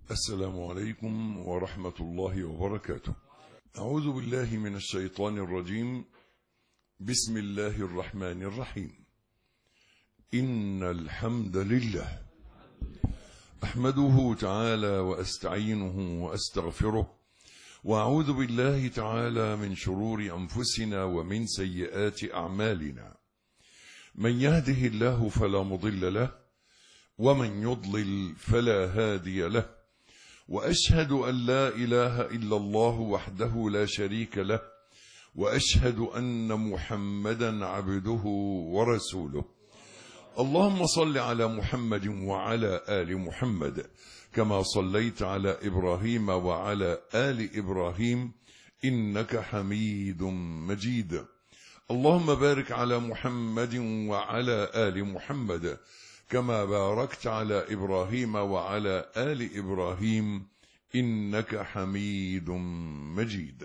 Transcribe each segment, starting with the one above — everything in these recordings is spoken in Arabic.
السلام عليكم ورحمة الله وبركاته. أعوذ بالله من الشيطان الرجيم. بسم الله الرحمن الرحيم. إن الحمد لله أحمده تعالى وأستعينه وأستغفره، وأعوذ بالله تعالى من شرور أنفسنا ومن سيئات أعمالنا. من يهده الله فلا مضل له، ومن يضلل فلا هادي له، وأشهد أن لا إله إلا الله وحده لا شريك له، وأشهد أن محمدا عبده ورسوله. اللهم صل على محمد وعلى آل محمد كما صليت على إبراهيم وعلى آل إبراهيم إنك حميد مجيد. اللهم بارك على محمد وعلى آل محمد كما باركت على إبراهيم وعلى آل إبراهيم إنك حميد مجيد.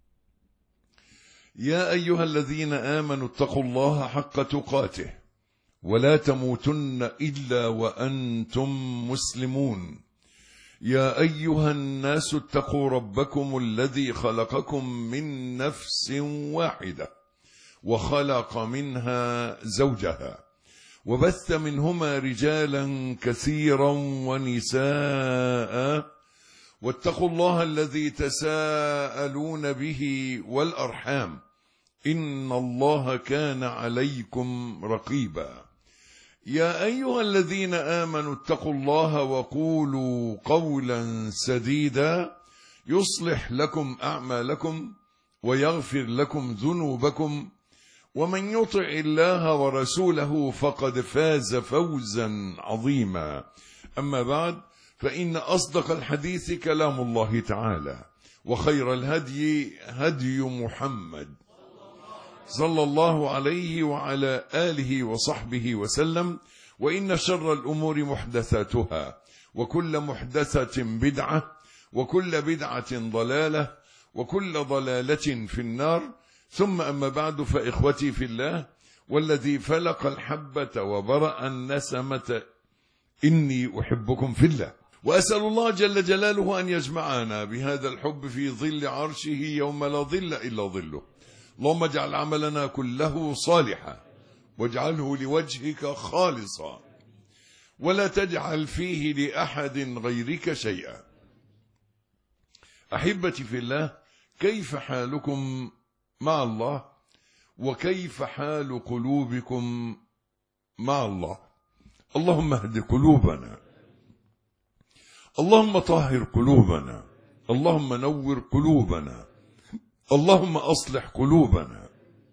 يا أيها الذين آمنوا اتقوا الله حق تقاته ولا تموتن إلا وأنتم مسلمون. يا أيها الناس اتقوا ربكم الذي خلقكم من نفس واحدة وخلق منها زوجها وبث منهما رجالا كثيرا ونساء، واتقوا الله الذي تساءلون به والأرحام إن الله كان عليكم رقيبا. يا أيها الذين آمنوا اتقوا الله وقولوا قولا سديدا يصلح لكم أعمالكم ويغفر لكم ذنوبكم، ومن يطع الله ورسوله فقد فاز فوزا عظيما. أما بعد، فإن أصدق الحديث كلام الله تعالى، وخير الهدي هدي محمد صلى الله عليه وعلى آله وصحبه وسلم. وإن شر الأمور محدثاتها، وكل محدثة بدعة، وكل بدعة ضلالة، وكل ضلالة في النار. ثم أما بعد، فإخوتي في الله والذي فلق الحبة وبرأ النسمة إني أحبكم في الله، وأسأل الله جل جلاله أن يجمعنا بهذا الحب في ظل عرشه يوم لا ظل إلا ظله. اللهم اجعل عملنا كله صالحا، واجعله لوجهك خالصا، ولا تجعل فيه لأحد غيرك شيئا. أحبتي في الله، كيف حالكم مع الله؟ وكيف حال قلوبكم مع الله؟ اللهم اهد قلوبنا، اللهم طهر قلوبنا، اللهم نور قلوبنا، اللهم أصلح قلوبنا،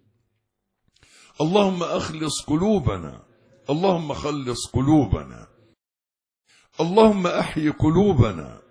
اللهم أخلص قلوبنا، اللهم خلص قلوبنا، اللهم أحي قلوبنا،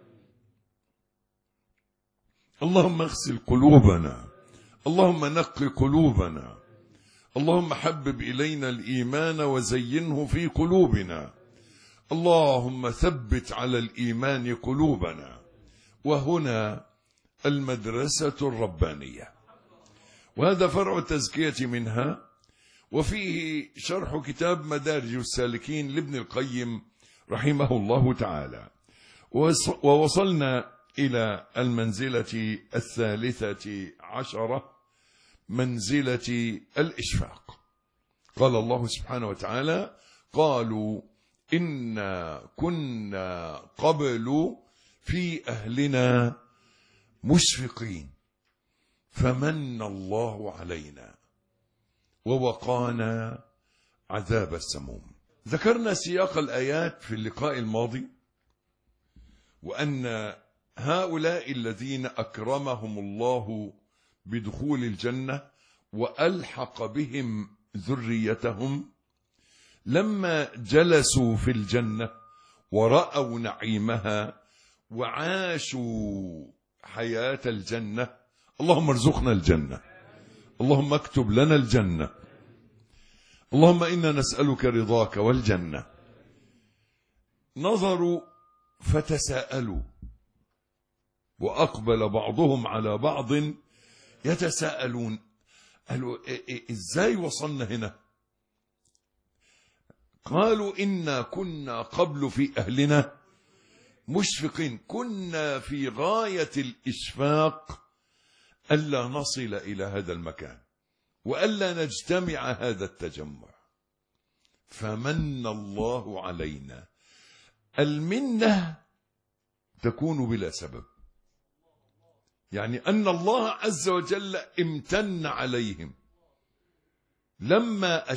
اللهم اغسل قلوبنا، اللهم نقي قلوبنا، اللهم حبب إلينا الإيمان وزينه في قلوبنا، اللهم ثبت على الإيمان قلوبنا. وهنا المدرسة الربانية، وهذا فرع التزكية منها، وفيه شرح كتاب مدارج السالكين لابن القيم رحمه الله تعالى. ووصلنا إلى المنزلة 13، منزلة الإشفاق. قال الله سبحانه وتعالى: قالوا إنا كنا قبل في أهلنا مشفقين فمن الله علينا ووقانا عذاب السموم. ذكرنا سياق الآيات في اللقاء الماضي، وأن هؤلاء الذين أكرمهم الله بدخول الجنة وألحق بهم ذريتهم، لما جلسوا في الجنة ورأوا نعيمها وعاشوا حياة الجنة، اللهم ارزقنا الجنة، اللهم اكتب لنا الجنة، اللهم إنا نسألك رضاك والجنة. نظروا فتساءلوا، وأقبل بعضهم على بعض يتساءلون، قالوا إزاي وصلنا هنا؟ قالوا إنا كنا قبل في أهلنا مشفقين، كنا في غاية الإشفاق ألا نصل إلى هذا المكان وألا نجتمع هذا التجمع، فمن الله علينا. المنة تكون بلا سبب، يعني أن الله عز وجل امتن عليهم لما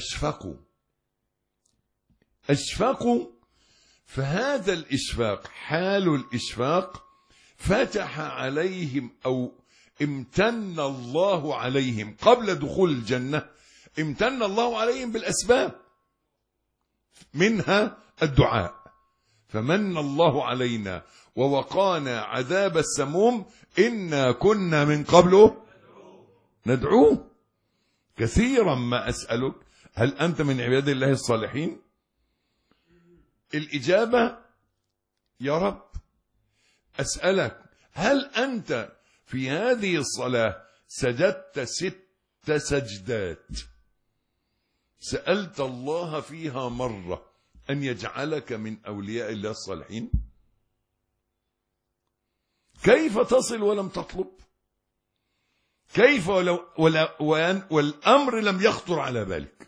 أشفقوا، فهذا الإشفاق حال الإشفاق فتح عليهم أو امتن الله عليهم قبل دخول الجنة. امتن الله عليهم بالأسباب، منها الدعاء، فمن الله علينا ووقانا عذاب السموم إنا كنا من قبله ندعوه. كثيرا ما أسألك هل أنت من عباد الله الصالحين؟ الإجابة يا رب. أسألك هل أنت في هذه الصلاة سجدت 6 سجدات سألت الله فيها مرة أن يجعلك من أولياء الله الصالحين؟ كيف تصل ولم تطلب؟ كيف والأمر لم يخطر على بالك؟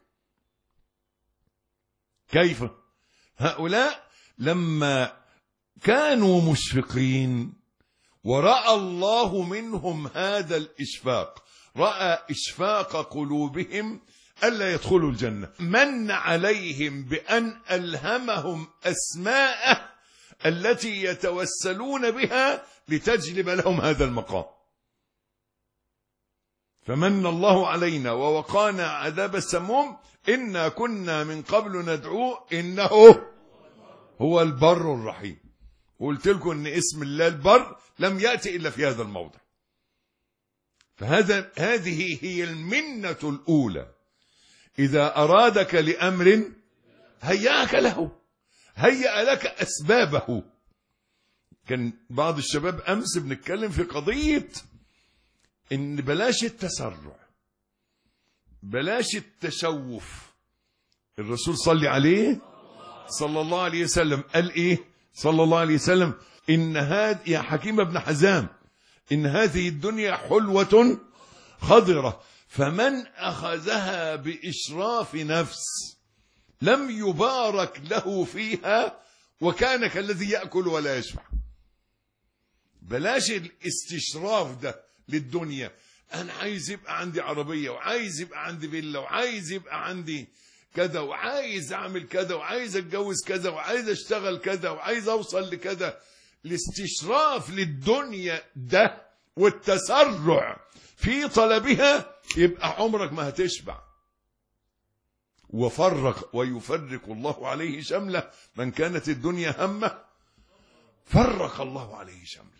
كيف؟ هؤلاء لما كانوا مشفقين ورأى الله منهم هذا الإشفاق، رأى إشفاق قلوبهم ألا يدخلوا الجنة، من عليهم بأن ألهمهم أسماءه التي يتوسلون بها لتجلب لهم هذا المقام. فمن الله علينا ووقانا عذاب السموم إنا كنا من قبل ندعوه إنه هو البر الرحيم. قلت لكم إن اسم الله البر لم يأتي إلا في هذا الموضع. هذه هي المنة الأولى. إذا أرادك لأمر هيأك له، هيأ لك أسبابه. كان بعض الشباب أمس بنتكلم في قضية إن بلاش التسرع، بلاش التشوف. الرسول صلى عليه صلى الله عليه وسلم قال إيه صلى الله عليه وسلم؟ إن هذه يا حكيم ابن حزام إن هذه الدنيا حلوة خضرة، فمن أخذها بإشراف نفس لم يبارك له فيها وكان كالذي يأكل ولا يشبع. بلاش الاستشراف ده للدنيا. أنا عايز يبقى عندي عربية، وعايز يبقى عندي فيلا، وعايز يبقى عندي كذا، وعايز أعمل كذا، وعايز أتجوز كذا، وعايز أشتغل كذا، وعايز أوصل لكذا. الاستشراف للدنيا ده والتسرع في طلبها يبقى عمرك ما هتشبع. ويفرق الله عليه شمله، من كانت الدنيا همه فرق الله عليه شمله.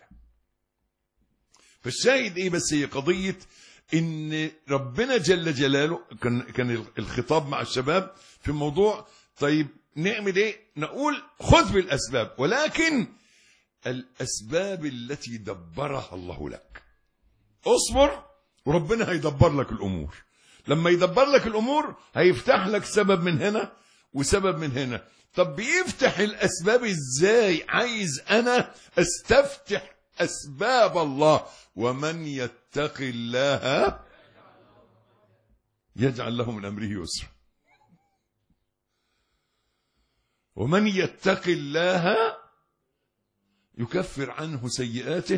فالشاهد ايه بس؟ هي قضية ان ربنا جل جلاله كان الخطاب مع الشباب في موضوع طيب نعمل ايه؟ نقول خذ بالاسباب، ولكن الاسباب التي دبرها الله لك. اصبر وربنا هيدبر لك الامور. لما يدبر لك الامور هيفتح لك سبب من هنا وسبب من هنا. طب بيفتح الاسباب ازاي؟ عايز انا استفتح اسباب الله. ومن يتق الله يجعل له من امره يسرا. ومن يتق الله يكفر عنه سيئاته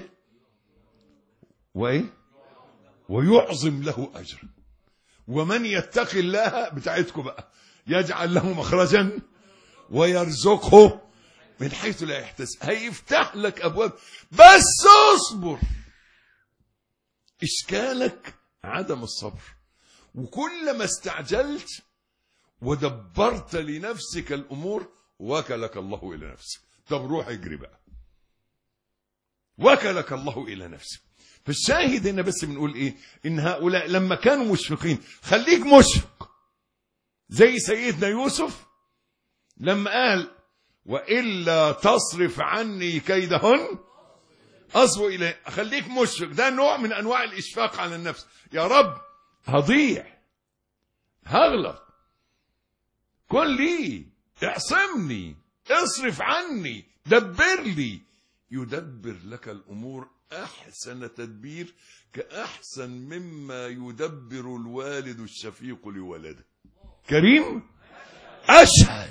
ويعظم له اجرا. ومن يتق الله بتاعتكم بقى يجعل له مخرجا ويرزقه من حيث لا يحتسب. هيفتح لك ابواب، بس اصبر. اشكالك عدم الصبر، وكلما استعجلت ودبرت لنفسك الامور وكلك الله الى نفسك. طب روح اجري بقى، وكلك الله الى نفسك. فالشاهد هنا بس بنقول ايه؟ ان هؤلاء لما كانوا مشفقين، خليك مشفق زي سيدنا يوسف لما قال وإلا تصرف عني كيدهن أصب إليه. خليك مشفق، ده نوع من أنواع الإشفاق على النفس. يا رب هضيع، هغلط، كن لي، اعصمني، اصرف عني، دبر لي. يدبر لك الأمور أحسن تدبير، كأحسن مما يدبر الوالد الشفيق لولده. كريم أشهد،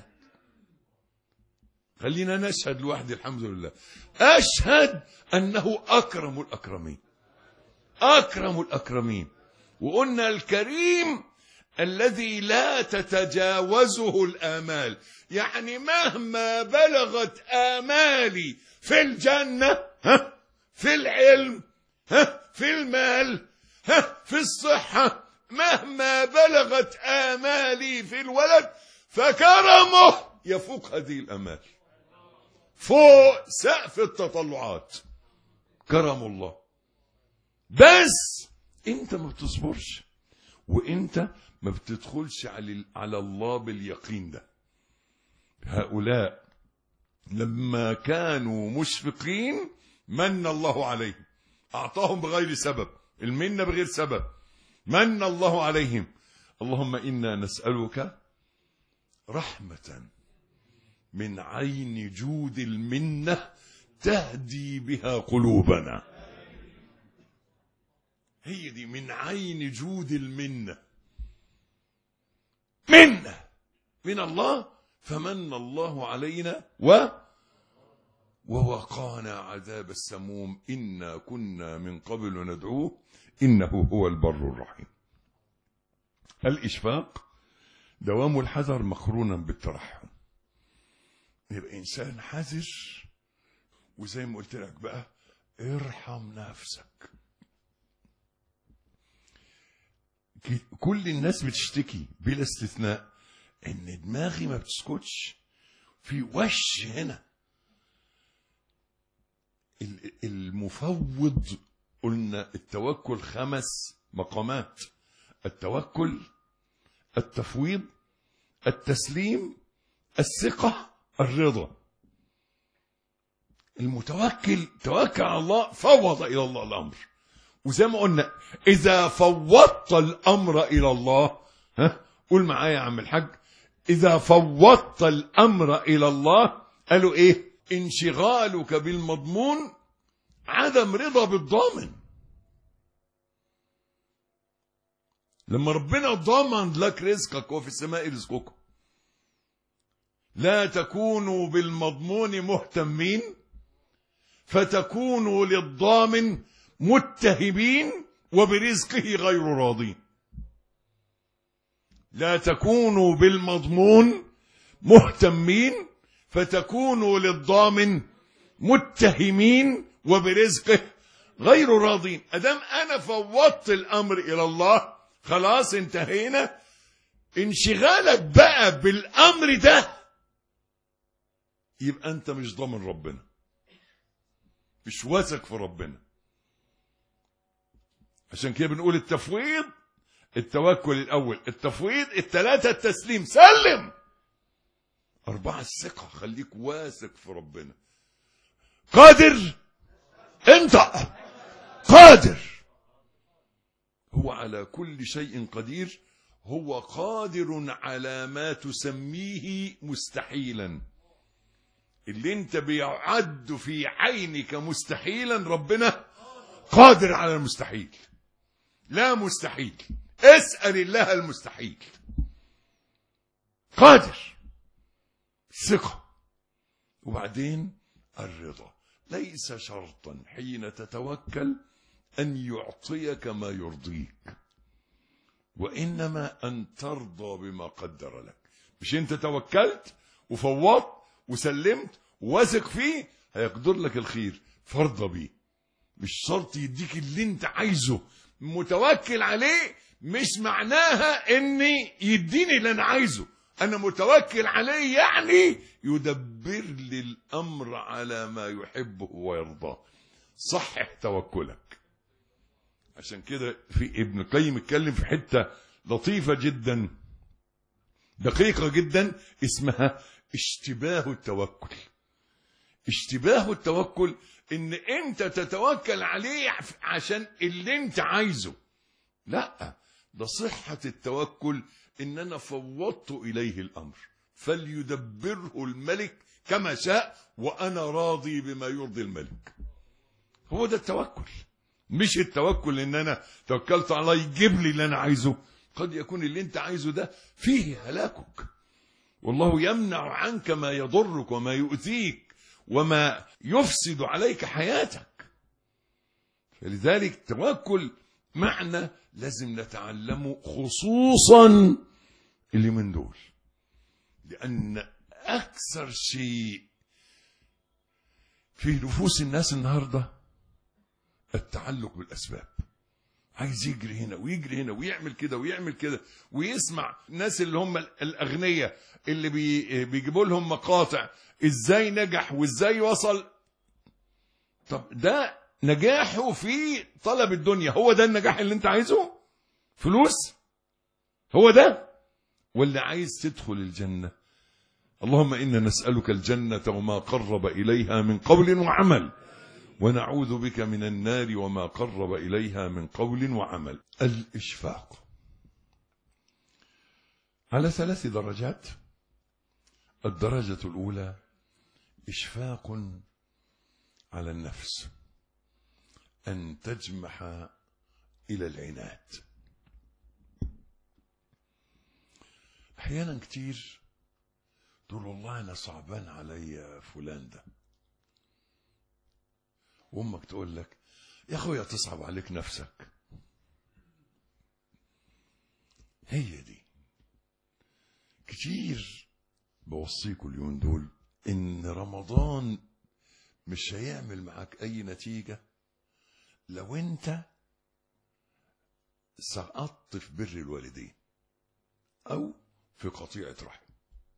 خلينا نشهد لوحدي الحمد لله، أشهد أنه أكرم الأكرمين، أكرم الأكرمين. وقلنا الكريم الذي لا تتجاوزه الآمال، يعني مهما بلغت آمالي في الجنة، في العلم، في المال، في الصحة، مهما بلغت آمالي في الولد، فكرمه يفوق هذه الآمال، فوق سقف التطلعات. كرم الله. بس انت ما بتصبرش، وانت ما بتدخلش على الله باليقين ده. هؤلاء لما كانوا مشفقين من الله عليهم، أعطاهم بغير سبب، المنة بغير سبب، من الله عليهم. اللهم إنا نسألك رحمة من عين جود المنة تهدي بها قلوبنا. هي دي من عين جود المنة، منة من الله، فمن الله علينا ووقانا عذاب السموم، إنا كنا من قبل ندعوه إنه هو البر الرحيم. الإشفاق دوام الحذر مقرونا بالترحم. يبقى إنسان حذر، وزي ما قلت لك بقى ارحم نفسك. كل الناس بتشتكي بلا استثناء ان دماغي ما بتسكتش، في وش هنا. المفوض قلنا التوكل 5 مقامات: التوكل، التفويض، التسليم، الثقة، الرضا. المتوكل توكل على الله، فوض إلى الله الأمر. وزي ما قلنا إذا فوضت الأمر إلى الله، قول معايا يا عم الحاج، إذا فوضت الأمر إلى الله، قالوا إيه؟ انشغالك بالمضمون، عدم رضا بالضامن. لما ربنا ضمن لك رزقك، وفي السماء رزقكم، لا تكونوا بالمضمون مهتمين فتكونوا للضامن متهمين وبرزقه غير راضين. لا تكونوا بالمضمون مهتمين فتكونوا للضامن متهمين وبرزقه غير راضين. أدام أنا فوضت الأمر إلى الله، خلاص انتهينا. انشغالك بقى بالأمر ده يبقى أنت مش ضامن ربنا، مش واثق في ربنا. عشان كده بنقول التفويض، التوكل الأول، التفويض، 3 التسليم، سلم، 4 الثقة، خليك واثق في ربنا. قادر، انت قادر، هو على كل شيء قدير. هو قادر على ما تسميه مستحيلا. اللي انت بيعد في عينك مستحيلا، ربنا قادر على المستحيل. لا مستحيل، اسأل الله المستحيل. قادر، ثقة. وبعدين الرضا. ليس شرطا حين تتوكل أن يعطيك ما يرضيك، وإنما أن ترضى بما قدر لك. مش أنت توكلت وفوضت وسلمت وواثق فيه، هيقدر لك الخير، فارضى بيه. مش شرط يديك اللي انت عايزه. متوكل عليه مش معناها اني يديني اللي انا عايزه. انا متوكل عليه يعني يدبر لي الامر على ما يحبه ويرضاه. صحح توكلك. عشان كده في ابن القيم اتكلم في حتة لطيفة جدا دقيقة جدا اسمها اشتباه التوكل. اشتباه التوكل ان انت تتوكل عليه عشان اللي انت عايزه. لا، ده صحة التوكل ان انا فوضت اليه الامر فليدبره الملك كما شاء وأنا راضي بما يرضي الملك. هو ده التوكل. مش التوكل ان انا توكلت على الله يجيب لي اللي انا عايزه. قد يكون اللي انت عايزه ده فيه هلاكك، والله يمنع عنك ما يضرك وما يؤذيك وما يفسد عليك حياتك. فلذلك التوكل معنى لازم نتعلمه، خصوصا اللي من دول، لأن أكثر شيء في نفوس الناس النهاردة التعلق بالأسباب. عايز يجري هنا ويجري هنا ويعمل كده ويعمل كده، ويسمع الناس اللي هم الأغنياء اللي بيجيبوا لهم مقاطع ازاي نجح وازاي وصل. طب ده نجاحه في طلب الدنيا، هو ده النجاح اللي انت عايزه؟ فلوس؟ هو ده؟ ولا عايز تدخل الجنة؟ اللهم إنا نسألك الجنة وما قرب إليها من قول وعمل، ونعوذ بك من النار وما قرب إليها من قول وعمل. الإشفاق على 3 درجات. الدرجة الأولى إشفاق على النفس أن تجمح إلى العناد. أحيانا كتير تقول والله أنا صعبان علي فلان ده، وأمك تقول لك يا أخويا تصعب عليك نفسك. هي دي كتير. بوصيكم اليومين دول إن رمضان مش هيعمل معك أي نتيجة لو أنت سقطت في بر الوالدين أو في قطيعة رحم،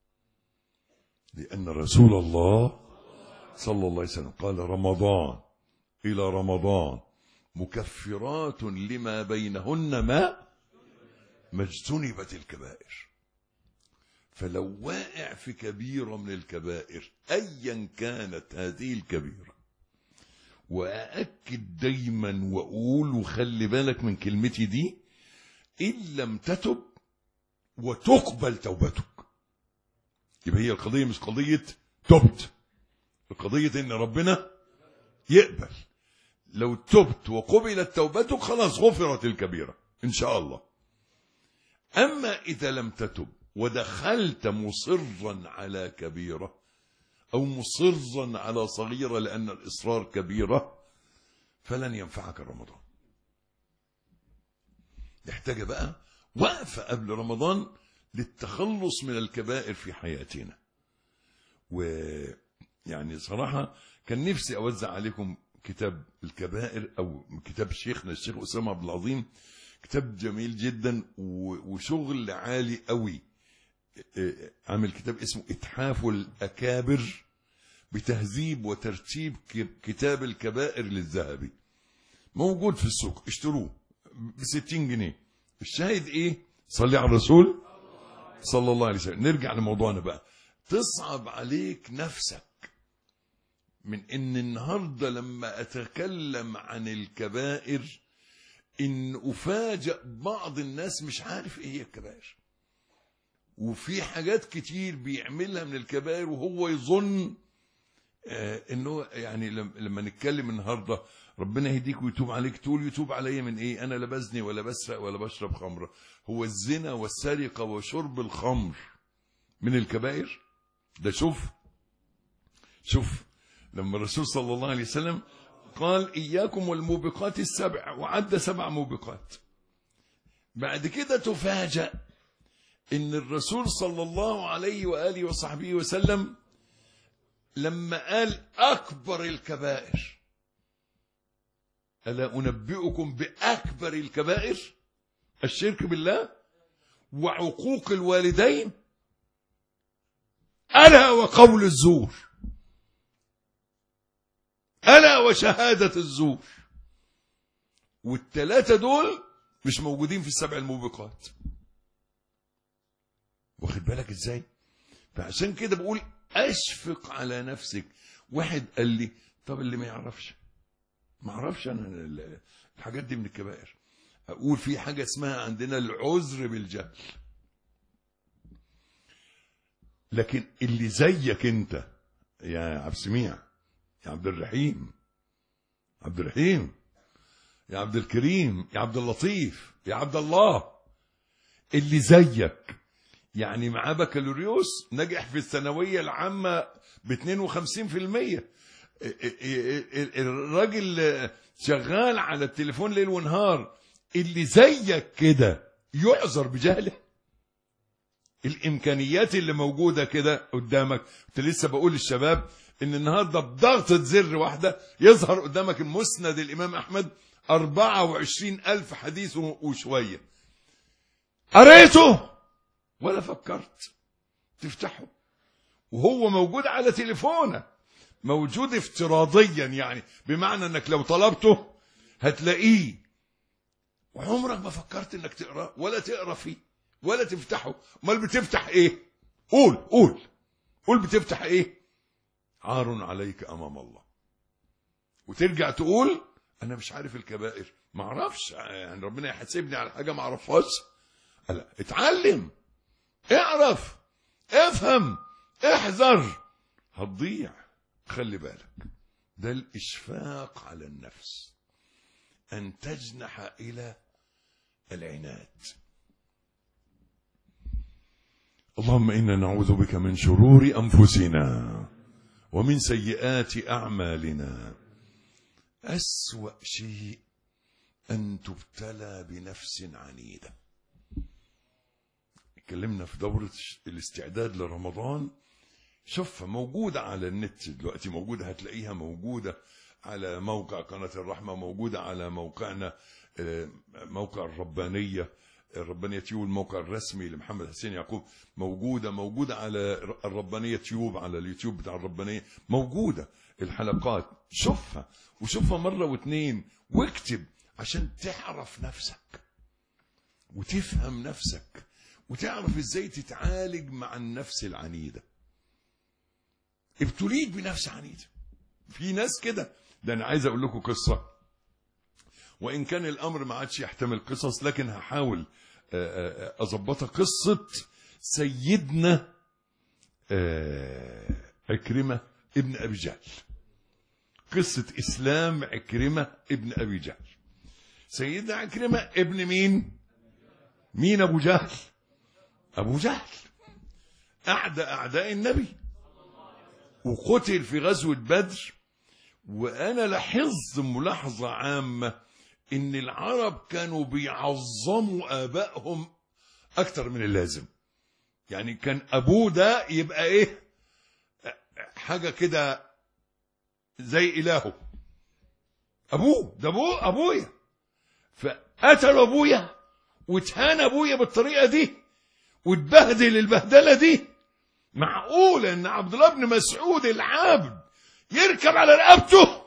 لأن رسول الله صلى الله عليه وسلم قال رمضان إلى رمضان مكفرات لما بينهن ما اجتنبت الكبائر. فلو واقع في كبيرة من الكبائر أيا كانت هذه الكبيرة، وأأكد دايما وأقول وخلي بالك من كلمتي دي، إن لم تتب وتقبل توبتك، يبقى هي القضية مش قضية تبت، القضية إن ربنا يقبل. لو تبت وقبلت توبتك خلاص غفرت الكبيرة إن شاء الله. أما إذا لم تتب ودخلت مصرا على كبيرة أو مصرا على صغيرة، لأن الإصرار كبيرة، فلن ينفعك رمضان. نحتاج بقى وقفة قبل رمضان للتخلص من الكبائر في حياتنا. ويعني صراحة كان نفسي أوزع عليكم كتاب الكبائر أو كتاب شيخنا الشيخ أسامة عبد العظيم، كتاب جميل جدا وشغل عالي قوي. عامل كتاب اسمه إتحاف الأكابر بتهذيب وترتيب كتاب الكبائر للذهبي، موجود في السوق، اشتروه ب60 جنيه. الشاهد ايه؟ صلي على الرسول صلى الله عليه وسلم. نرجع لموضوعنا بقى. تصعب عليك نفسك من ان النهاردة لما اتكلم عن الكبائر ان افاجئ بعض الناس مش عارف ايه هي الكبائر، وفي حاجات كتير بيعملها من الكبائر وهو يظن انه يعني لما نتكلم النهارده ربنا يهديك ويتوب عليك، تقول يتوب علي من ايه؟ انا لا بزني ولا بسرق ولا بشرب خمره. هو الزنا والسرقه وشرب الخمر من الكبائر؟ ده شوف لما الرسول صلى الله عليه وسلم قال إياكم والموبقات السبع، وعد 7 موبقات. بعد كده تفاجأ إن الرسول صلى الله عليه وآله وصحبه وسلم لما قال أكبر الكبائر، ألا أنبئكم بأكبر الكبائر؟ الشرك بالله وعقوق الوالدين، ألا وقول الزور، ألا وشهادة الزور. والثلاثة دول مش موجودين في ال7 الموبقات. واخد بالك ازاي؟ فعشان كده بقول أشفق على نفسك. واحد قال لي طب اللي ما يعرفش، ما اعرفش انا الحاجات دي من الكبائر. اقول في حاجة اسمها عندنا العذر بالجهل. لكن اللي زيك انت يا عبد السميع، يا عبد الرحيم، يا عبد الكريم، يا عبد اللطيف، يا عبد الله، اللي زيك يعني معاه بكالوريوس نجح في الثانوية العامة ب 52%. الراجل شغال على التليفون ليل ونهار، اللي زيك كده يعذر بجهله. الامكانيات اللي موجوده كده قدامك. كنت لسه بقول للشباب ان النهارده بضغطه زر واحده يظهر قدامك المسند الامام احمد 24,000 حديث وشويه. قريته ولا فكرت تفتحه، وهو موجود على تليفونك، موجود افتراضيا، يعني بمعنى انك لو طلبته هتلاقيه، وعمرك ما فكرت انك تقرا ولا تقرا فيه ولا تفتحه. امال بتفتح ايه؟ قول بتفتح ايه؟ عار عليك امام الله. وترجع تقول انا مش عارف الكبائر، ما اعرفش، يعني ربنا يحاسبني على حاجه ما اعرفهاش. لا، اتعلم، اعرف، افهم، احذر، هتضيع. خلي بالك، ده الاشفاق على النفس، ان تجنح الى العناد. اللهم إنا نعوذ بك من شرور أنفسنا ومن سيئات أعمالنا. أسوأ شيء أن تبتلى بنفس عنيدة. اتكلمنا في دورة الاستعداد لرمضان، شوفها موجودة على النت دلوقتي، موجودة، هتلاقيها موجودة على موقع قناة الرحمة، موجودة على موقعنا، موقع الربانية تيوب، الموقع الرسمي لمحمد حسين يعقوب، موجودة على الربانية تيوب، على اليوتيوب بتاع الربانية موجودة الحلقات. شوفها، وشوفها مرة واثنين، واكتب عشان تعرف نفسك وتفهم نفسك وتعرف ازاي تتعالج مع النفس العنيدة. ابتليت بنفس عنيدة، في ناس كده. ده انا عايز اقول لكم قصة، وان كان الامر ما عادش يحتمل قصص، لكن هحاول اضبطها. قصة سيدنا عكرمة ابن ابي جهل، قصة اسلام عكرمة ابن ابي جهل. سيدنا عكرمة ابن مين ابو جهل؟ ابو جهل اعداء النبي، وقتل في غزوة بدر. وانا لاحظت ملاحظة عامة ان العرب كانوا بيعظموا ابائهم اكتر من اللازم. يعني كان ابوه ده يبقى ايه، حاجة كده زي الهه. ابوه ده ابويا، فقتلوا ابويا واتهان ابويا بالطريقة دي واتبهدل البهدلة دي. معقول ان عبد الله بن مسعود العابد يركب على رقبته؟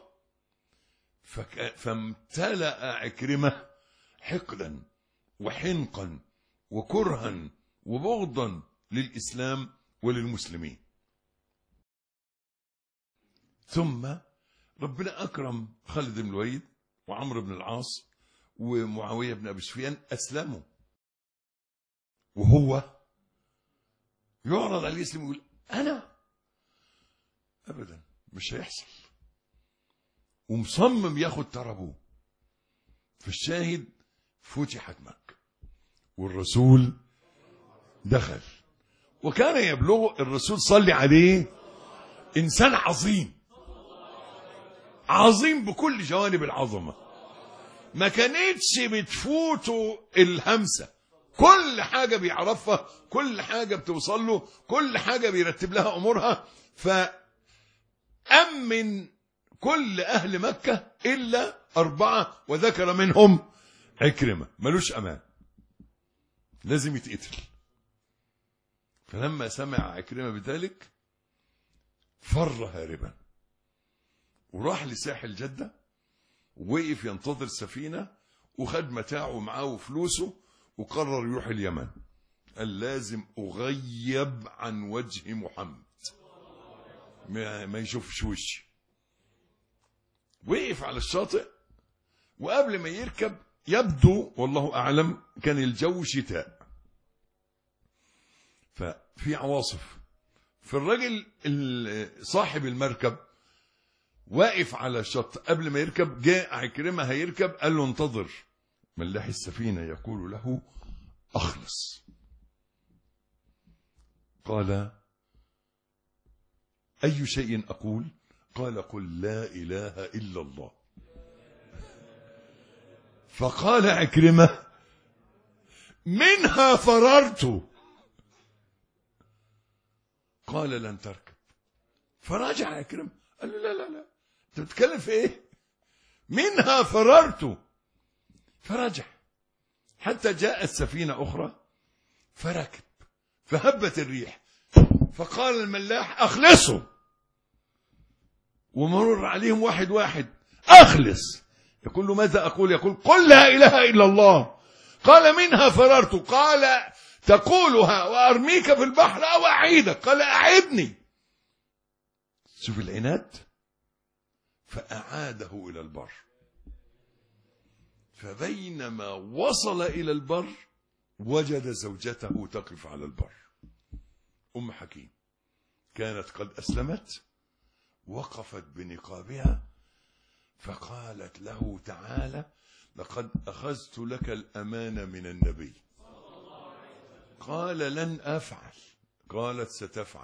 فامتلأ عكرمة حقدا وحنقا وكرها وبغضا للإسلام وللمسلمين. ثم ربنا أكرم خالد بن الوليد وعمرو بن العاص ومعاوية بن أبي سفيان، أسلموا، وهو يعرض عليه الإسلام يقول أنا أبدا مش هيحصل، ومصمم ياخد ترابوه. في الشاهد فتحت مكة والرسول دخل، وكان يبلغ الرسول صلي عليه إنسان عظيم بكل جوانب العظمة، ما كانتش بتفوته الهمسة، كل حاجة بيعرفها، كل حاجة بتوصل له، كل حاجة بيرتب لها أمورها. فأمن كل أهل مكة إلا 4، وذكر منهم عكرمة، ملوش أمان، لازم يتقتل. فلما سمع عكرمة بذلك فر هاربا، وراح لساحل جدة، ووقف ينتظر سفينة، وخد متاعه معاه وفلوسه، وقرر يروح اليمن. قال لازم أغيب عن وجه محمد، ما يشوفش وشي. وقف على الشاطئ، وقبل ما يركب يبدو والله أعلم كان الجو شتاء، ففي عواصف، فالراجل صاحب المركب واقف على الشط قبل ما يركب، جاء عكرمة هيركب، قال له انتظر. ملاح السفينة يقول له أخلص. قال أي شيء أقول؟ قال قل لا إله إلا الله. فقال عكرمة منها فررت. قال لن تركب. فرجع عكرمة قال له لا لا لا، انت بتتكلم في ايه؟ منها فررت. فرجع حتى جاءت سفينة أخرى فركب، فهبت الريح، فقال الملاح أخلصوا، ومرر عليهم واحد واحد أخلص. يقول له ماذا أقول؟ يقول قل لا إله إلا الله. قال منها فررت. قال تقولها وأرميك في البحر أو أعيدك. قال أعدني. شوف العناد. فأعاده إلى البر. فبينما وصل إلى البر وجد زوجته تقف على البر، أم حكيم، كانت قد أسلمت، وقفت بنقابها فقالت له تعالى لقد أخذت لك الأمان من النبي. قال لن أفعل. قالت ستفعل.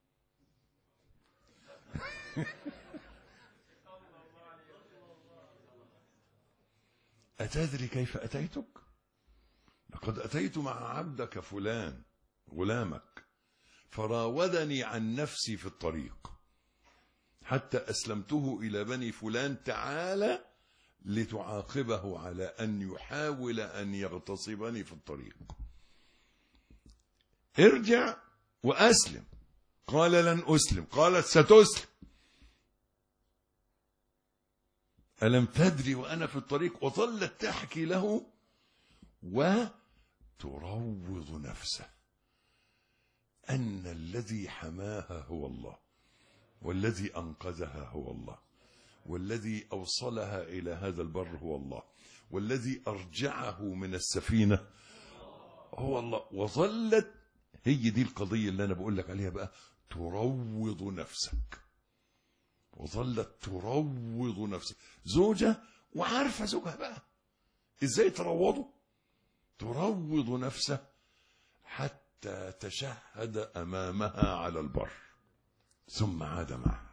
أتدري كيف أتيتك؟ لقد أتيت مع عبدك فلان غلامك، فراودني عن نفسي في الطريق حتى أسلمته إلى بني فلان، تعالى لتعاقبه على أن يحاول أن يغتصبني في الطريق. ارجع وأسلم. قال لن أسلم. قالت ستسلم. ألم تدري وأنا في الطريق؟ وظلت تحكي له وتروض نفسه أن الذي حماها هو الله، والذي أنقذها هو الله، والذي أوصلها إلى هذا البر هو الله، والذي أرجعه من السفينة هو الله. وظلت هي دي القضية اللي أنا بقول لك عليها بقى، تروض نفسك. وظلت تروض نفسك. زوجة وعارفة زوجها بقى إزاي تروضه. تروض نفسه حتى تشهد أمامها على البر ثم عاد معها.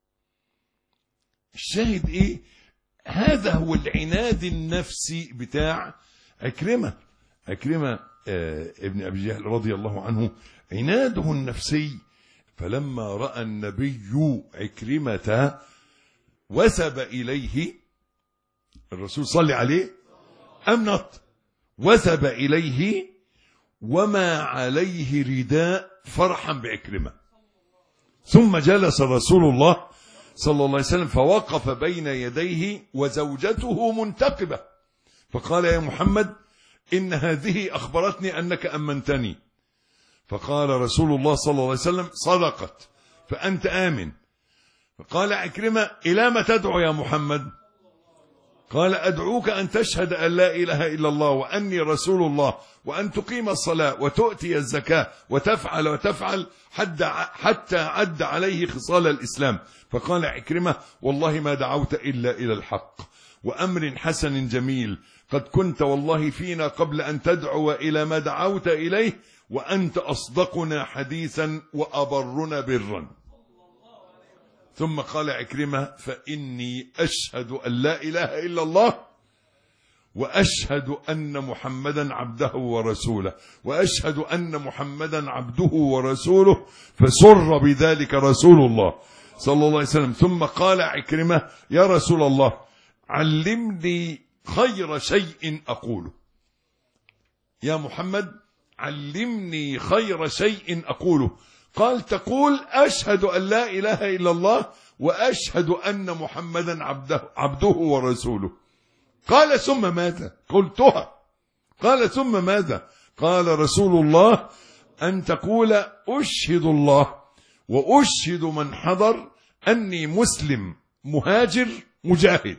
الشاهد إيه؟ هذا هو العناد النفسي بتاع عكرمة. عكرمة ابن أبي جهل رضي الله عنه، عناده النفسي. فلما رأى النبي عكرمة وثب إليه، الرسول صلى عليه، أمنط وثب إليه وما عليه رداء فرحا بعكرمة. ثم جلس رسول الله صلى الله عليه وسلم فوقف بين يديه وزوجته منتقبة، فقال يا محمد إن هذه أخبرتني أنك أمنتني. فقال رسول الله صلى الله عليه وسلم صدقت فأنت آمن. فقال عكرمة إلى ما تدعو يا محمد؟ قال أدعوك أن تشهد أن لا إله إلا الله وأني رسول الله، وأن تقيم الصلاة وتؤتي الزكاة وتفعل وتفعل حتى عد عليه خصال الإسلام. فقال عكرمة والله ما دعوت إلا إلى الحق وأمر حسن جميل، قد كنت والله فينا قبل أن تدعو إلى ما دعوت إليه، وأنت أصدقنا حديثا وأبرنا برا. ثم قال عكرمة فإني أشهد أن لا إله إلا الله وأشهد أن محمدا عبده ورسوله، وأشهد أن محمدا عبده ورسوله. فسر بذلك رسول الله صلى الله عليه وسلم. ثم قال عكرمة يا رسول الله علمني خير شيء أقوله. يا محمد علمني خير شيء أقوله. قال تقول أشهد أن لا إله إلا الله وأشهد أن محمدا عبده ورسوله. قال ثم ماذا؟ قلتها. قال ثم ماذا؟ قال رسول الله أن تقول أشهد الله وأشهد من حضر أني مسلم مهاجر مجاهد.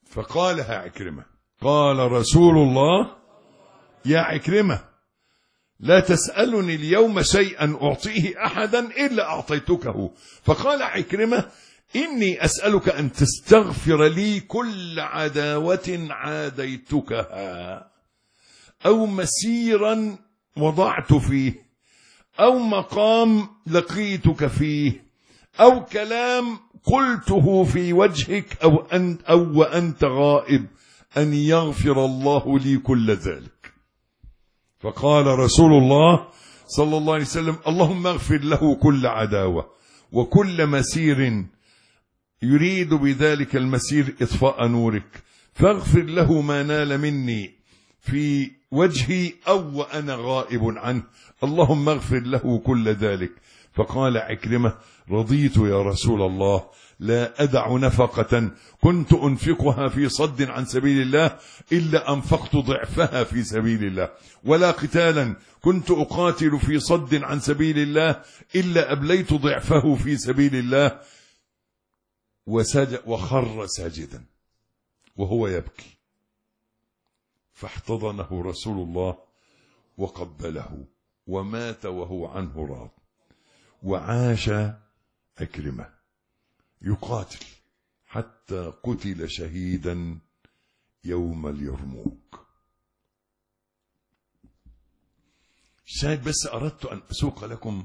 فقالها عكرمة. قال رسول الله يا عكرمة لا تسألني اليوم شيئا أعطيه أحدا إلا أعطيتكه. فقال عكرمة إني أسألك أن تستغفر لي كل عداوة عاديتكها، أو مسيرا وضعت فيه، أو مقام لقيتك فيه، أو كلام قلته في وجهك، أو وأنت غائب، أن يغفر الله لي كل ذلك. فقال رسول الله صلى الله عليه وسلم اللهم اغفر له كل عداوة وكل مسير يريد بذلك المسير إطفاء نورك، فاغفر له ما نال مني في وجهي أو وأنا غائب عنه، اللهم اغفر له كل ذلك. فقال عكرمة رضيت يا رسول الله، لا أدع نفقة كنت أنفقها في صد عن سبيل الله إلا أنفقت ضعفها في سبيل الله، ولا قتالا كنت أقاتل في صد عن سبيل الله إلا أبليت ضعفه في سبيل الله. وخر ساجدا وهو يبكي، فاحتضنه رسول الله وقبله، ومات وهو عنه راض. وعاش عكرمة يقاتل حتى قتل شهيدا يوم اليرموك. شاهد بس أردت أن أسوق لكم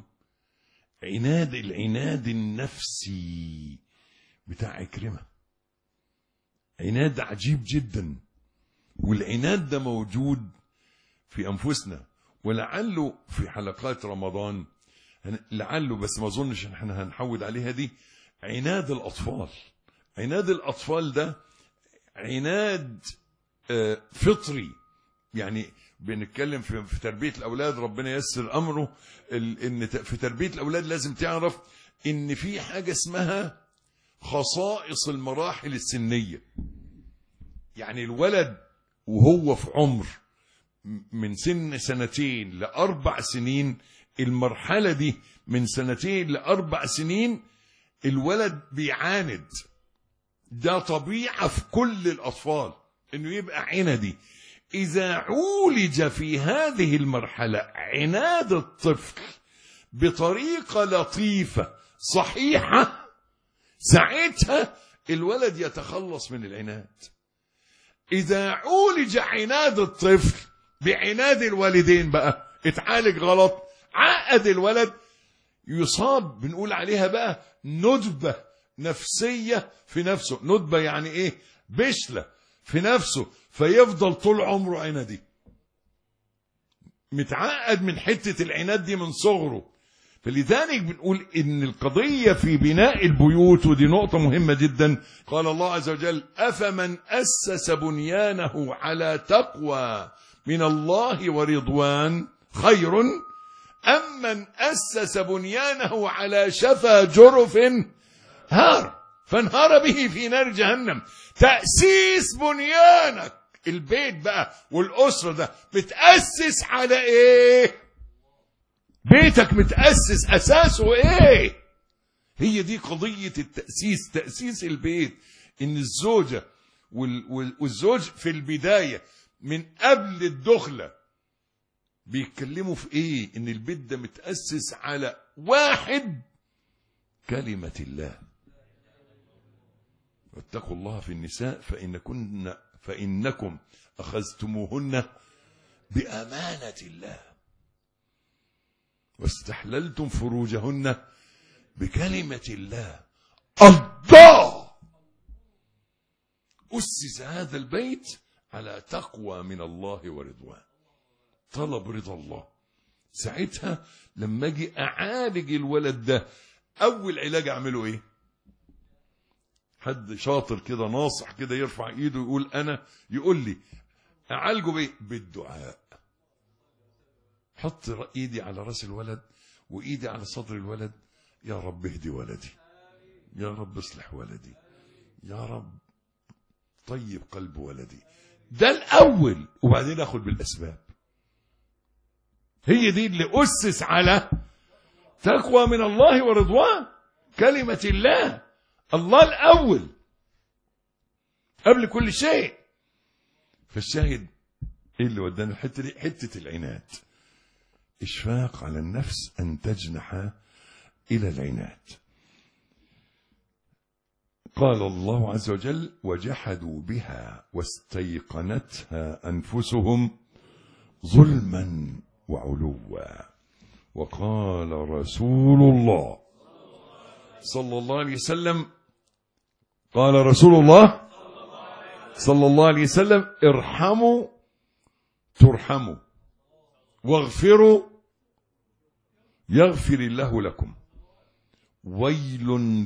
العناد النفسي بتاع عكرمة، عناد عجيب جدا. والعناد ده موجود في أنفسنا، ولعله في حلقات رمضان، لعله بس ما أظنش احنا هنحود عليها دي، عناد الأطفال. عناد الأطفال ده عناد فطري، يعني بنتكلم في تربية الأولاد، ربنا ييسر أمره. إن في تربية الأولاد لازم تعرف إن في حاجة اسمها خصائص المراحل السنية. يعني الولد وهو في عمر من سنتين ل4 سنين، المرحلة دي من 2 ل4 سنين الولد بيعاند. ده طبيعة في كل الأطفال إنه يبقى عندي. إذا عولج في هذه المرحلة عناد الطفل بطريقة لطيفة صحيحة، ساعتها الولد يتخلص من العناد. إذا عولج عناد الطفل بعناد الوالدين بقى، اتعالج غلط، عقد الولد، يصاب بنقول عليها بقى ندبة نفسية في نفسه. ندبة يعني ايه؟ بشلة في نفسه، فيفضل طول عمره عندي، متعقد من حتة العناد دي من صغره. فلذلك بنقول ان القضية في بناء البيوت، ودي نقطة مهمة جدا. قال الله عز وجل أفمن أسس بنيانه على تقوى من الله ورضوان خير أم من أسس بنيانه على شفا جرف هار فانهار به في نار جهنم. تأسيس بنيانك، البيت بقى والأسرة ده متأسس على ايه؟ بيتك متأسس أساسه ايه؟ هي دي قضية التأسيس، تأسيس البيت. ان الزوجة والزوج في البداية من قبل الدخلة بيتكلموا في ايه؟ ان البيت ده متأسس على 1 كلمة الله. واتقوا الله في النساء فإنكم أخذتموهن بأمانة الله واستحللتم فروجهن بكلمة الله. الله أسس هذا البيت على تقوى من الله ورضوان، طلب رضا الله. ساعتها لما اجي اعالج الولد ده، اول علاج اعمله ايه؟ حد شاطر كده ناصح كده يرفع ايده يقول انا، يقول لي اعالجه بايه؟ بالدعاء. حط ايدي على راس الولد وايدي على صدر الولد، يا رب اهدي ولدي، يا رب اصلح ولدي، يا رب طيب قلب ولدي. ده الاول، وبعدين اخد بالاسباب. هي دي اللي أسس على تقوى من الله ورضوان، كلمة الله، الله الأول قبل كل شيء. فالشاهد ايه اللي ودانا الحتة دي؟ حتة العناد. إشفاق على النفس أن تجنح إلى العناد. قال الله عز وجل: وجحدوا بها واستيقنتها أنفسهم ظلما وعلوا. وقال رسول الله صلى الله عليه وسلم، قال رسول الله صلى الله عليه وسلم: ارحموا ترحموا واغفروا يغفر الله لكم. ويل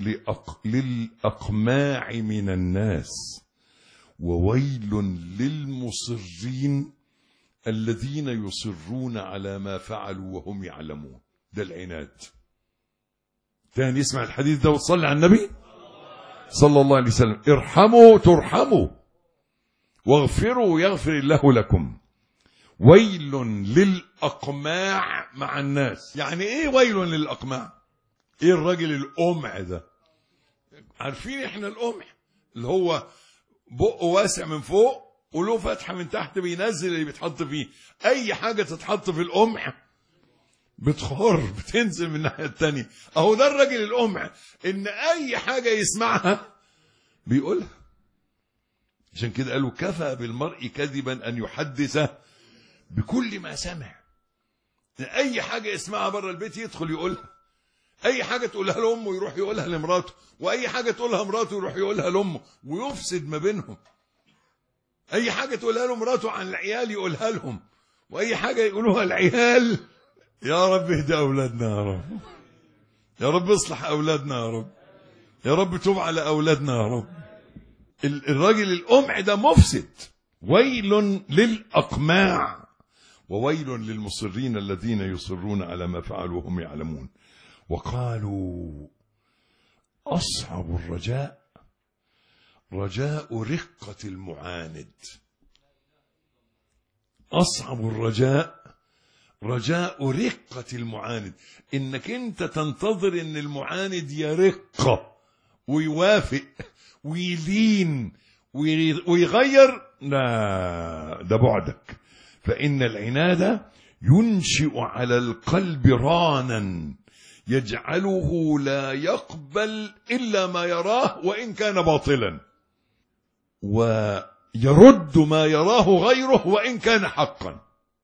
للأقماع من الناس وويل للمصرين الذين يصرون على ما فعلوا وهم يعلمون. ده العناد. تاني اسمع الحديث ده وتصلي على النبي صلى الله عليه وسلم: ارحموا ترحموا واغفروا يغفر الله لكم. ويل للأقماع مع الناس. يعني ايه ويل للأقماع؟ ايه الراجل القمع ده؟ عارفين احنا القمع اللي هو بقه واسع من فوق وله فتحة من تحت بينزل اللي بيتحط فيه. اي حاجة تتحط في القمع بتخر بتنزل من الناحية التانية. اهو ده الراجل القمع، ان اي حاجة يسمعها بيقولها. عشان كده قالوا: كفى بالمرء كذبا ان يحدث بكل ما سمع. اي حاجة يسمعها بره البيت يدخل يقولها. اي حاجة تقولها لامه يروح يقولها لمراته، واي حاجة تقولها مراته يروح يقولها لامه ويفسد ما بينهم. اي حاجة تقولها له مراته عن العيال يقولها لهم، واي حاجة يقولوها العيال. يا رب اهدى اولادنا يا رب، يا رب اصلح اولادنا يا رب، يا رب توب على اولادنا يا رب. الراجل القمع ده مفسد. ويل للأقماع وويل للمصرين الذين يصرون على ما فعلوا وهم يعلمون. وقالوا: أصعب الرجاء رجاء رقة المعاند. أصعب الرجاء رجاء رقة المعاند. إنك أنت تنتظر إن المعاند يرق ويوافق ويلين ويغير. لا، ده بعدك. فإن العناد ينشئ على القلب رانا يجعله لا يقبل إلا ما يراه وإن كان باطلا، ويرد ما يراه غيره وإن كان حقا.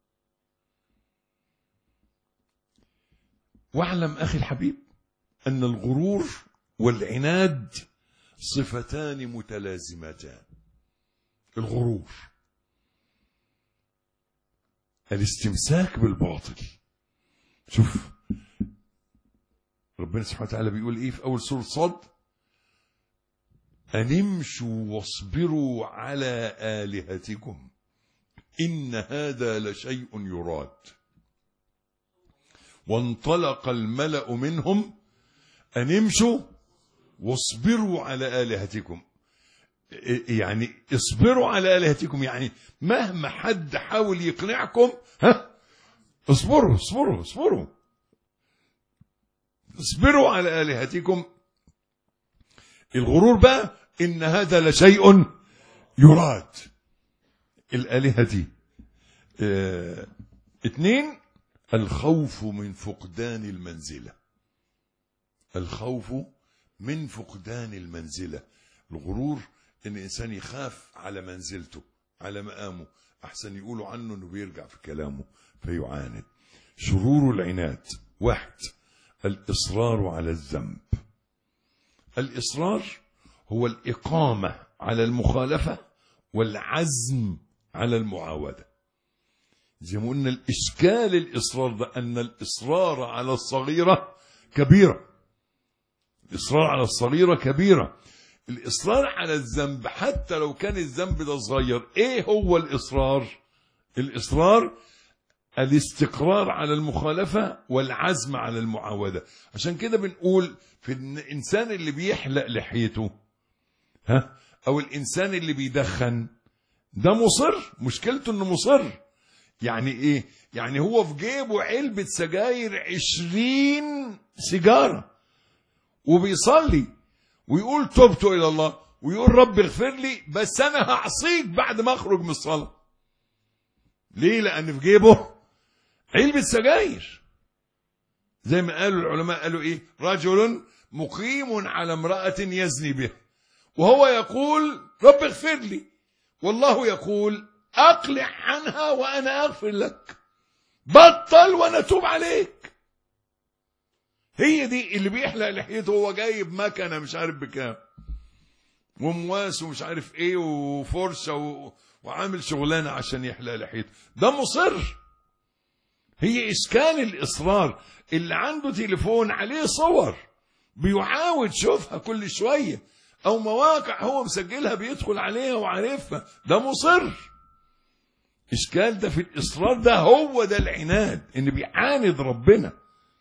واعلم أخي الحبيب أن الغرور والعناد صفتان متلازمتان. الغرور الاستمساك بالباطل. شوف ربنا سبحانه وتعالى بيقول ايه في اول سورة صاد: أن امشوا واصبروا على آلهتكم إن هذا لشيء يراد. وانطلق الملأ منهم أن امشوا واصبروا على آلهتكم. يعني اصبروا على آلهتكم، يعني مهما حد حاول يقنعكم اصبروا اصبروا اصبروا اصبروا على آلهتكم. الغرور بقى إن هذا لشيء يراد. الآلهة دي 2 الخوف من فقدان المنزلة. الخوف من فقدان المنزلة. الغرور إن الإنسان يخاف على منزلته على مقامه، أحسن يقولوا عنه أنه بيرجع في كلامه فيعاند. شرور العناد: 1 الإصرار على الذنب. الإصرار هو الإقامة على المخالفة والعزم على المعاودة. زي ما قلنا الإشكال الإصرار ده أن الإصرار على الصغيرة كبيرة. الإصرار على الصغيرة كبيرة. الإصرار على الذنب حتى لو كان الذنب ده صغير. إيه هو الإصرار؟ الإصرار الاستقرار على المخالفة والعزم على المعاودة. عشان كده بنقول في الإنسان اللي بيحلق لحيته أو الإنسان اللي بيدخن ده مصر، مشكلته إنه مصر. يعني إيه؟ يعني هو في جيبه علبة سجاير 20 سيجارة وبيصلي ويقول تبت إلى الله ويقول رب اغفر لي، بس أنا هعصيك بعد ما أخرج من الصلاة. ليه؟ لأن في جيبه علبة سجاير. زي ما قالوا العلماء، قالوا ايه؟ رجل مقيم على امرأة يزني بها وهو يقول رب اغفر لي، والله يقول اقلع عنها وانا اغفر لك، بطل وانا اتوب عليك. هي دي اللي بيحلق لحيته هو جايب مكنه مش عارف بكام ومواس ومش عارف ايه وفرشه وعامل شغلانه عشان يحلق لحيته، ده مصر. هي اشكال الاصرار اللي عنده تليفون عليه صور بيحاول يشوفها كل شويه، او مواقع هو مسجلها بيدخل عليها وعارفها، ده مصر. اشكال ده في الاصرار، ده هو ده العناد ان بيعاند ربنا.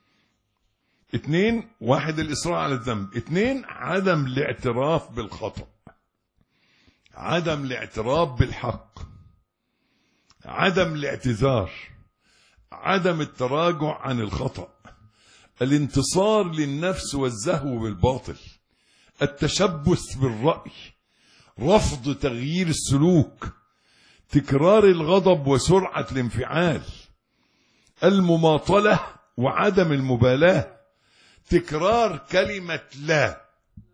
2 1 الاصرار على الذنب. 2 عدم الاعتراف بالخطأ، عدم الاعتراف بالحق، عدم الاعتذار، عدم التراجع عن الخطأ، الانتصار للنفس والزهو بالباطل، التشبث بالرأي، رفض تغيير السلوك، تكرار الغضب وسرعة الانفعال، المماطلة وعدم المبالاة، تكرار كلمة لا.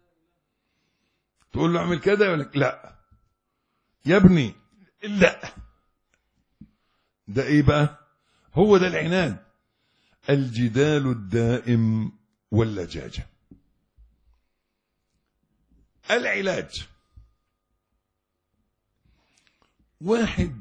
تقول له اعمل كده يقول لك لا يا ابني لا. ده ايه بقى؟ هو ده العناد. الجدال الدائم واللجاجة. العلاج: 1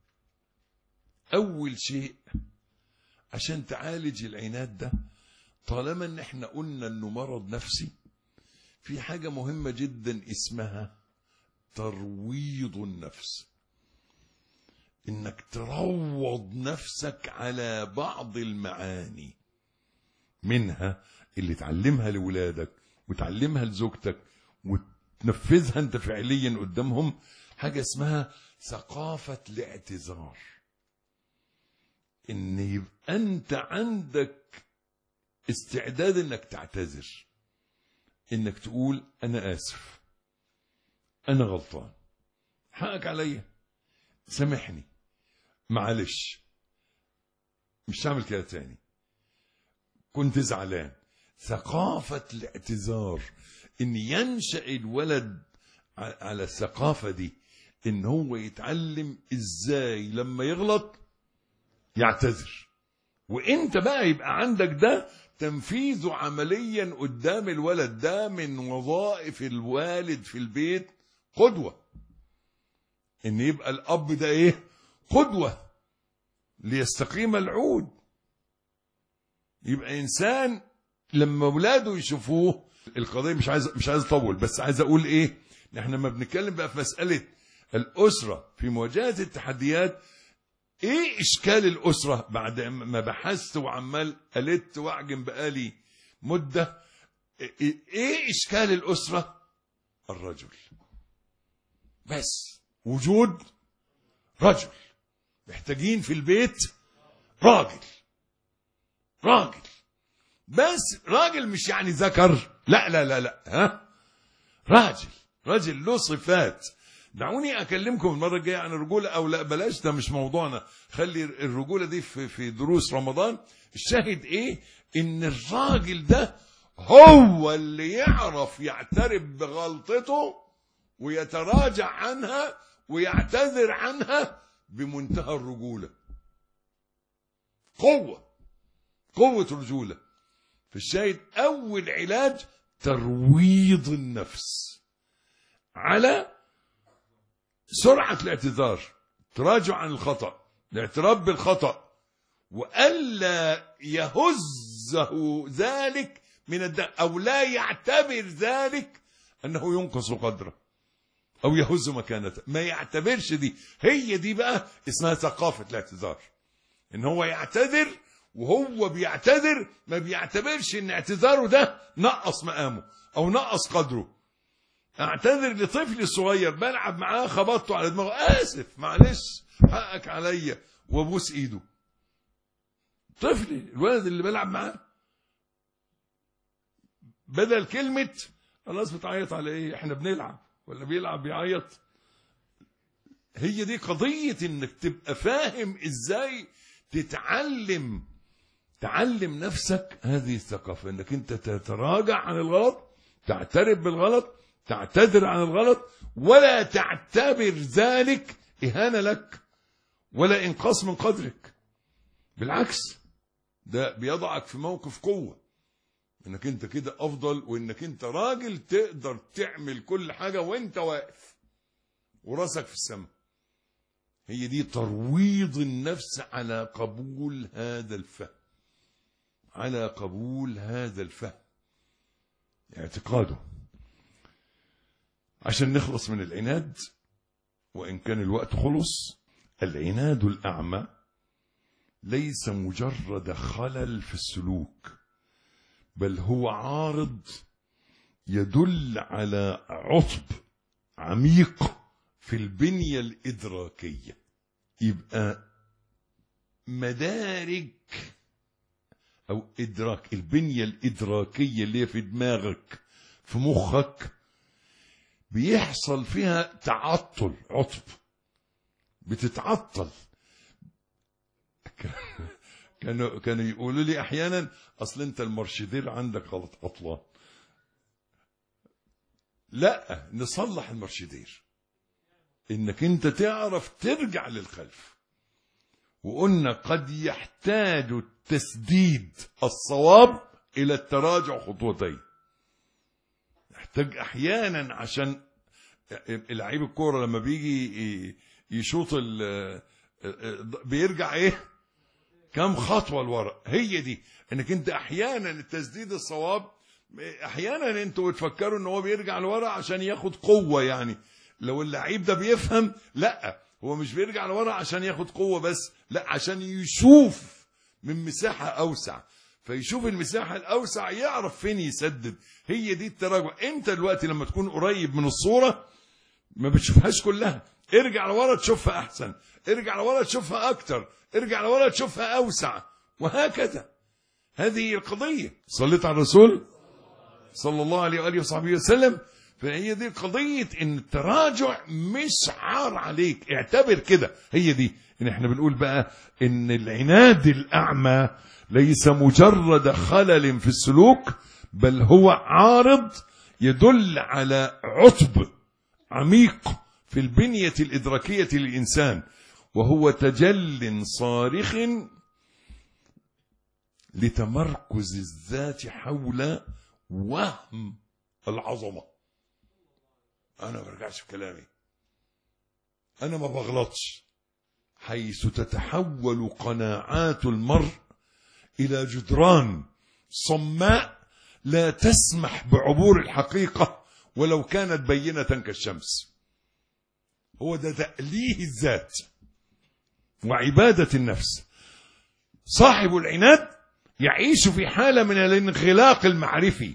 اول شيء عشان تعالج العناد ده، طالما ان احنا قلنا انه مرض نفسي، في حاجة مهمة جدا اسمها ترويض النفس. انك تروض نفسك على بعض المعاني منها اللي تعلمها لولادك وتعلمها لزوجتك وتنفذها انت فعليا قدامهم. حاجة اسمها ثقافة الاعتذار، ان يبقى انت عندك استعداد انك تعتذر، انك تقول انا اسف، انا غلطان، حقك عليا، سامحني، معلش، مش هعمل كده تاني، كنت زعلان. ثقافة الاعتذار، ان ينشأ الولد على الثقافة دي، ان هو يتعلم ازاي لما يغلط يعتذر. وانت بقى يبقى عندك ده تنفيذه عمليا قدام الولد. ده من وظائف الوالد في البيت قدوة، ان يبقى الاب ده ايه؟ قدوة ليستقيم العود. يبقى انسان لما اولاده يشوفوه. القضية مش عايز اطول، بس عايز اقول ايه، احنا لما بنتكلم بقى في مسألة الأسرة في مواجهة التحديات، ايه اشكال الأسرة؟ بعد ما بحثت وعمال قلت واعجن بقالي مدة، ايه اشكال الأسرة؟ الرجل بس، وجود رجل. محتاجين في البيت راجل بس. راجل مش يعني ذكر، لا لا لا لا، ها، راجل له صفات. دعوني اكلمكم المره الجايه عن الرجوله، او لا بلاش، ده مش موضوعنا، خلي الرجوله دي في دروس رمضان. الشاهد ايه؟ ان الراجل ده هو اللي يعرف يعترف بغلطته ويتراجع عنها ويعتذر عنها بمنتهى الرجوله. قوه رجوله. في الشاهد اول علاج ترويض النفس على سرعة الاعتذار، تراجع عن الخطأ، الاعتراف بالخطأ، وألا يهزه ذلك من الدم، أو لا يعتبر ذلك أنه ينقص قدره أو يهز مكانته. ما يعتبرش دي. هي دي بقى اسمها ثقافة الاعتذار، إن هو يعتذر، وهو بيعتذر ما بيعتبرش إن اعتذاره ده نقص مقامه أو نقص قدره. اعتذر لطفل صغير بلعب معاه خبطته على دماغه، اسف معلش حقك عليا، وابوس ايده. طفلي الولد اللي بلعب معاه، بدل كلمة خلاص بتعيط على ايه، احنا بنلعب ولا بيلعب بيعيط. هي دي قضية انك تبقى فاهم ازاي تعلم نفسك هذه الثقافة، انك انت تتراجع عن الغلط، تعترف بالغلط، تعتذر عن الغلط، ولا تعتبر ذلك إهانة لك ولا إنقاص من قدرك. بالعكس، ده بيضعك في موقف قوة، انك انت كده افضل، وانك انت راجل تقدر تعمل كل حاجة وانت واقف وراسك في السماء. هي دي ترويض النفس على قبول هذا الفهم، على قبول هذا الفهم، اعتقاده. عشان نخلص من العناد، وإن كان الوقت خلص، العناد الأعمى ليس مجرد خلل في السلوك، بل هو عارض يدل على عطب عميق في البنية الإدراكية. يبقى مدارك أو إدراك، البنية الإدراكية اللي في دماغك في مخك بيحصل فيها تعطل، عطب، بتتعطل. كانوا يقولوا لي أحيانا أصل أنت المرشدير عندك غلط عطلان. لا، نصلح المرشدير، إنك أنت تعرف ترجع للخلف. وقلنا قد يحتاج التسديد الصواب إلى التراجع خطوتين. يحتاج أحيانا، عشان لعيب الكورة لما بيجي يشوط بيرجع إيه كم خطوة لورا. هي دي إنك أنت أحيانا التسديد الصواب، أحيانا أنتوا بتفكروا إن هو بيرجع لورا عشان ياخد قوة. يعني لو اللعيب ده بيفهم، لا، هو مش بيرجع لورا عشان ياخد قوة بس، لا، عشان يشوف من مساحة أوسع، فيشوف المساحة الأوسع يعرف فين يسدد. هي دي التراجع. أنت دلوقتي لما تكون قريب من الصورة ما بتشوفهاش كلها، ارجع لورا تشوفها أحسن، ارجع لورا تشوفها أكتر، ارجع لورا تشوفها أوسع، وهكذا. هذه القضية. صليت على الرسول صلى الله عليه وآله وصحبه وسلم. فهي دي قضية ان التراجع مش عار عليك، اعتبر كده. هي دي ان احنا بنقول بقى ان العناد الأعمى ليس مجرد خلل في السلوك، بل هو عارض يدل على عطب عميق في البنية الإدراكية للإنسان، وهو تجل صارخ لتمركز الذات حول وهم العظمة. أنا ما برجعش في كلامي، أنا ما بغلطش، حيث تتحول قناعات المرء إلى جدران صماء لا تسمح بعبور الحقيقة ولو كانت بينة كالشمس. هو ده تأليه الذات وعبادة النفس. صاحب العناد يعيش في حالة من الانغلاق المعرفي،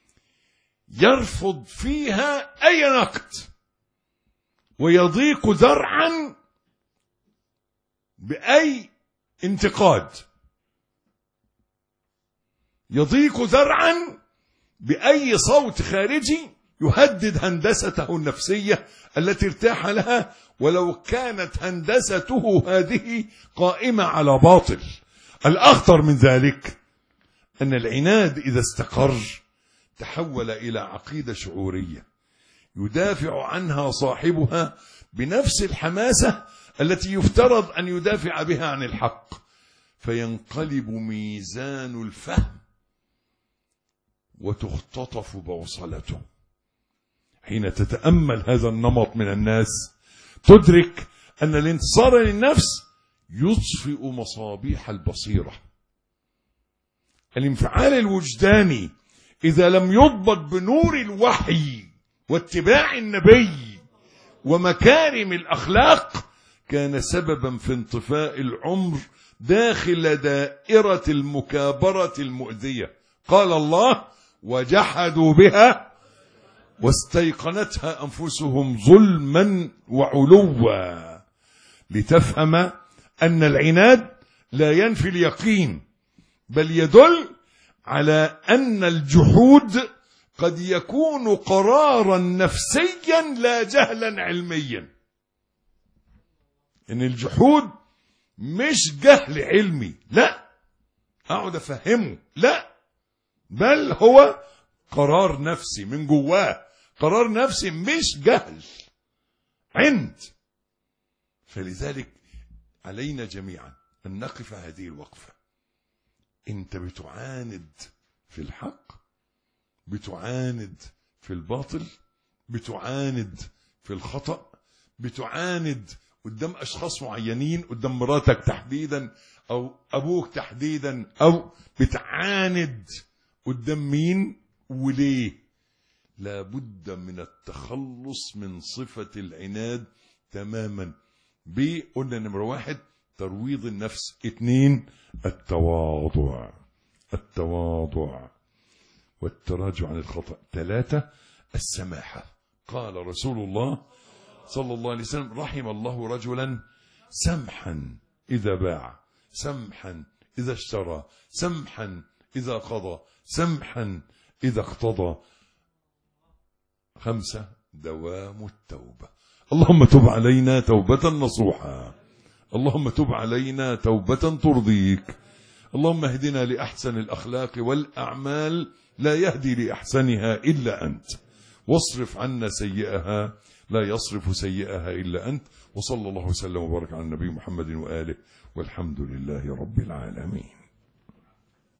يرفض فيها أي نقد، ويضيق ذرعا بأي انتقاد، يضيق ذرعا بأي صوت خارجي يهدد هندسته النفسية التي ارتاح لها، ولو كانت هندسته هذه قائمة على باطل. الأخطر من ذلك أن العناد إذا استقر تحول إلى عقيدة شعورية يدافع عنها صاحبها بنفس الحماسة التي يفترض أن يدافع بها عن الحق، فينقلب ميزان الفهم وتختطف بوصلته. حين تتأمل هذا النمط من الناس تدرك أن الانتصار للنفس يطفئ مصابيح البصيرة. الانفعال الوجداني إذا لم يضبط بنور الوحي واتباع النبي ومكارم الأخلاق كان سببا في انطفاء العمر داخل دائرة المكابرة المؤذية. قال الله: وجحدوا بها واستيقنتها أنفسهم ظلما وعلوا. لتفهم أن العناد لا ينفي اليقين، بل يدل على أن الجحود قد يكون قرارا نفسيا لا جهلا علميا. إن الجحود مش جهل علمي، لا اقعد افهمه، لا، بل هو قرار نفسي من جواه، قرار نفسي مش جهل عند. فلذلك علينا جميعا أن نقف هذه الوقفة. أنت بتعاند في الحق، بتعاند في الباطل، بتعاند في الخطأ، بتعاند قدام أشخاص معينين، قدام مراتك تحديدا أو أبوك تحديدا، أو بتعاند قدام مين وليه؟ لابد من التخلص من صفة العناد تماما. قلنا نمرة 1 ترويض النفس، 2 التواضع، التواضع والتراجع عن الخطأ، 3 السماحة. قال رسول الله صلى الله عليه وسلم: رحم الله رجلا سمحا إذا باع، سمحا إذا اشترى، سمحا إذا قضى، سمحا إذا اقتضى. 5 دوام التوبة. اللهم تب علينا توبة نصوحا، اللهم تب علينا توبة ترضيك، اللهم اهدنا لأحسن الأخلاق والأعمال، لا يهدي لأحسنها إلا أنت، واصرف عنا سيئها، لا يصرف سيئها إلا أنت. وصلى الله وسلم وبارك على النبي محمد وآله، والحمد لله رب العالمين.